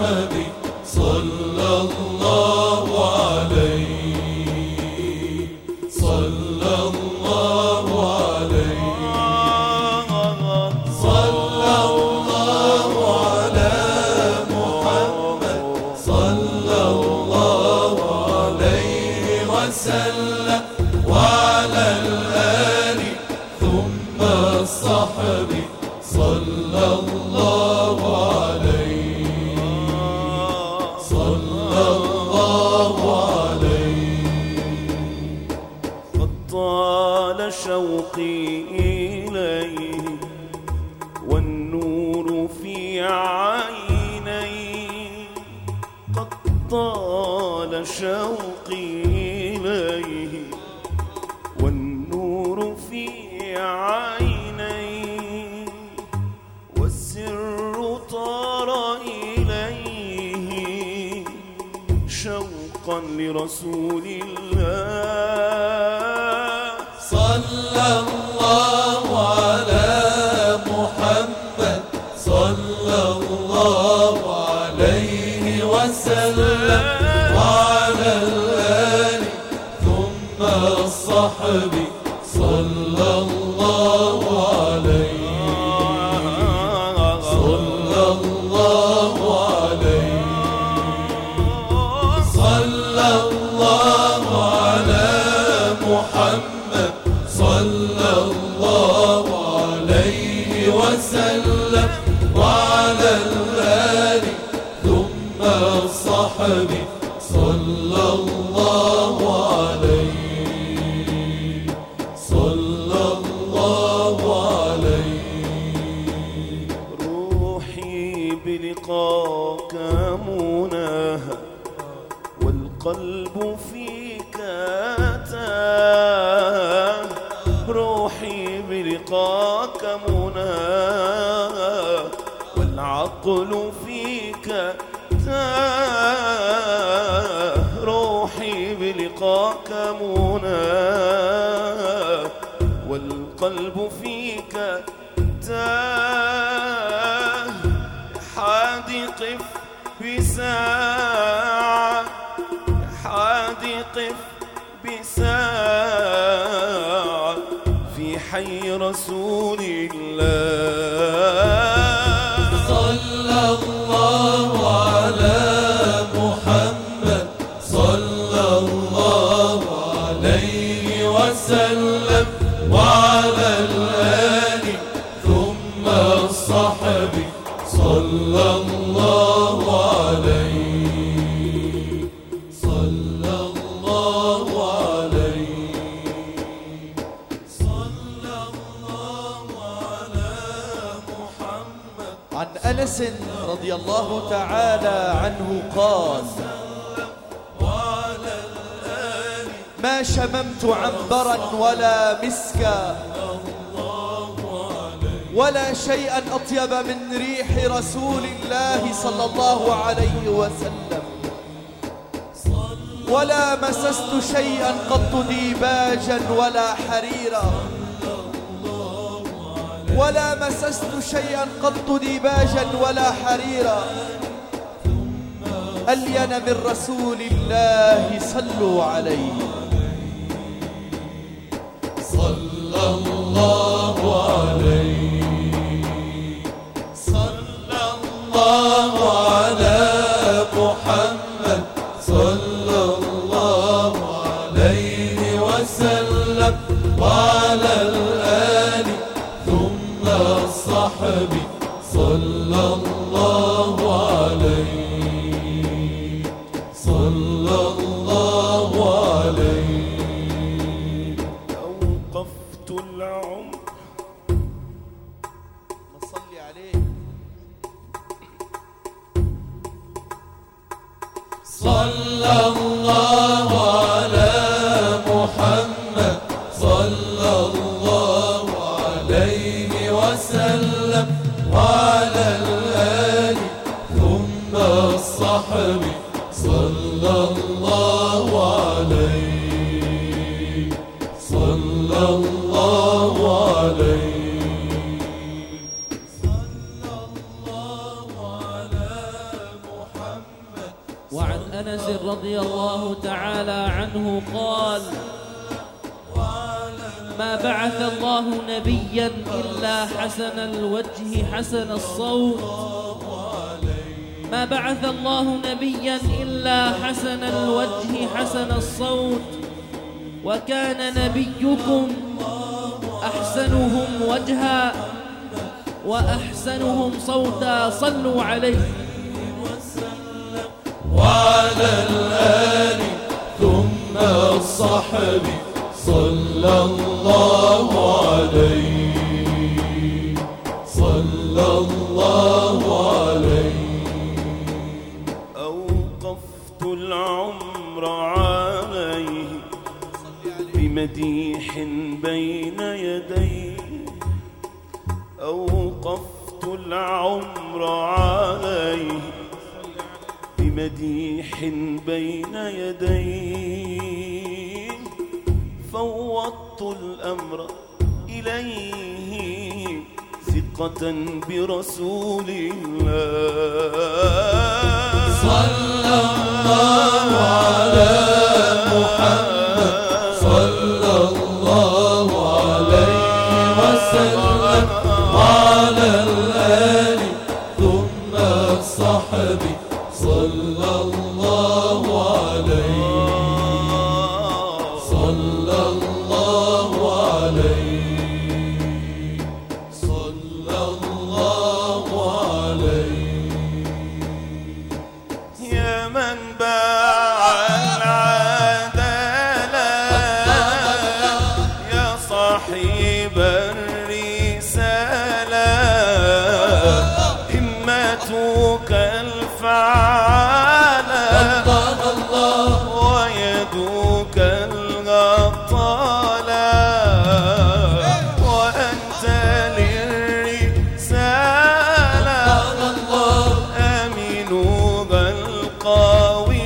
الصحب صلى الله عليه صلى الله عليه صلى الله على محمد صلى الله عليه وسلم وعلى الآل ثم الصحب صلى الله عليه صلى الله عليه. قد طال شوقي إليه والنور في عيني قد طال شوقي إليه والنور في عيني والسر طار إليه شوقا لرسول الله صلى الله على محمد صلى الله عليه وسلم وعلى الآل ثم الصحب صلى الله عليه صلى الله عليه صلى الله على محمد صلى الله عليه وسلم وعلى الآل ثم الصحب صلى الله عليه صلى الله عليه. روحي بلقاك مناها والقلب فيك تاه روحي بلقاك مناها والعقل فيك تاه روحي بلقاك مناها والقلب فيك تاه حادقف بساعة حادقف بساعة في حي رسول الله صلى الله على محمد صلى الله عليه وسلم وعلى الآل ثم الصحب صلى الله عليه صلى الله عليه صلى الله على محمد. عن أنس رضي الله تعالى عنه قال وعلى الآل ما شممت عنبرا ولا مسكا ولا شيئا أطيب من ريح رسول الله صلى الله عليه وسلم ولا مسست شيئا قط ديباجا ولا حريرا ولا مسست شيئا قط ديباجا ولا حريرا ألين من رسول الله صلوا عليه صلى الله عليه صلى الله على محمد صلى الله عليه وسلم وعلى الآل ثم الصحب صلى الله عليه صلى الله عليه. أوقفت العمر نصلي عليه صلى الله على محمد صلى الله عليه وسلم وعلى الآل ثم الصحب صلى الله عليه صلى الله عليه صلى الله على محمد وعن أنس رضي الله تعالى عنه قال: ما بعث الله نبيا إلا حسن الوجه حسن الصوت، ما بعث الله نبيا إلا حسن الوجه حسن الصوت، وكان نبيكم أحسنهم وجها وأحسنهم صوتا. صلوا عليه. وعلى الآل ثم الصحب صلى الله عليه، صلى الله عليه. أوقفت العمر عليه بمديح بين يديه، أوقفت العمر عليه بمديح بين يديه، فوضت الأمر إليه ثقة برسول الله. صلى الله على محمد صلى الله عليه وسلم، وعلى الآل ثم الصحب صلى الله عليه، صلى الله عليه، صلى الله عليه. يا من باع العدالة يا صاحب الرسالة، همتك الفعالة ويدك الغطالة، وأنت للرسالة أمينها القوي.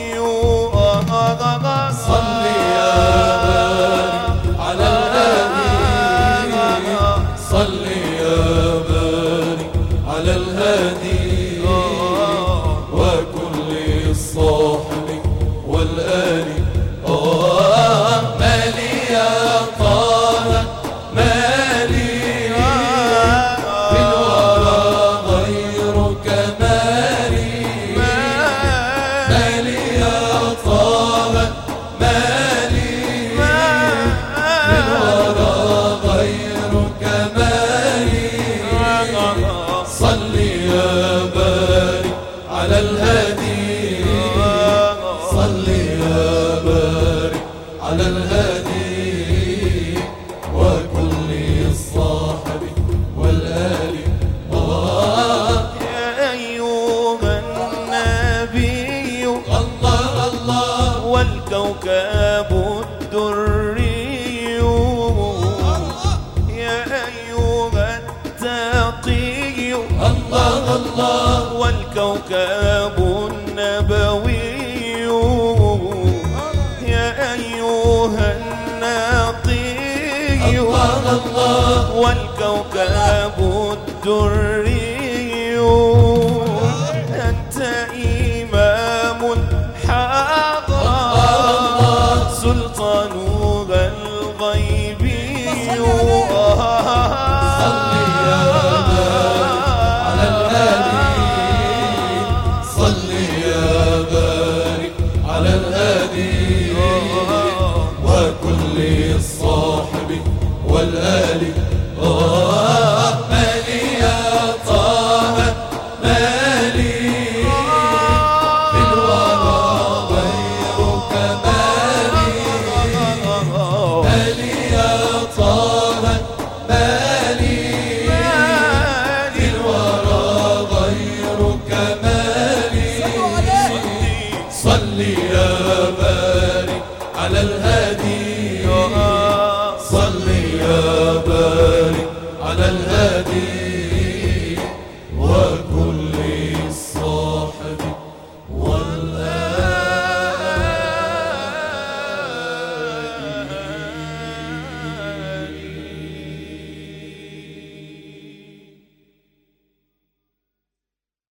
صل يا باري على الهادي، صل يا باري على الهادي، وكل الصحب والآل. مالي يا طه مالي، في الورى غيرك مالي. مالي يا طه مالي، في الورى غيرك مالي. صل يا باري على الهادي، صل يا باري على الهادي، وكل الصاحب والآل. يا أيها النبي الله الله، والكوكب الدري، يا أيها التقي الله الله، والكوكب النبوي، يا أيها النقي الله الله، والكوكب الدري، أنت إمام الحضارة سلطانها الغيبي. صل يا باري على الهادي، صل يا باري على الهادي، وكل الصاحب والآل. مالي يا طه مالي، في الورى غيرك مالي. مالي يا طه مالي، في الورى غيرك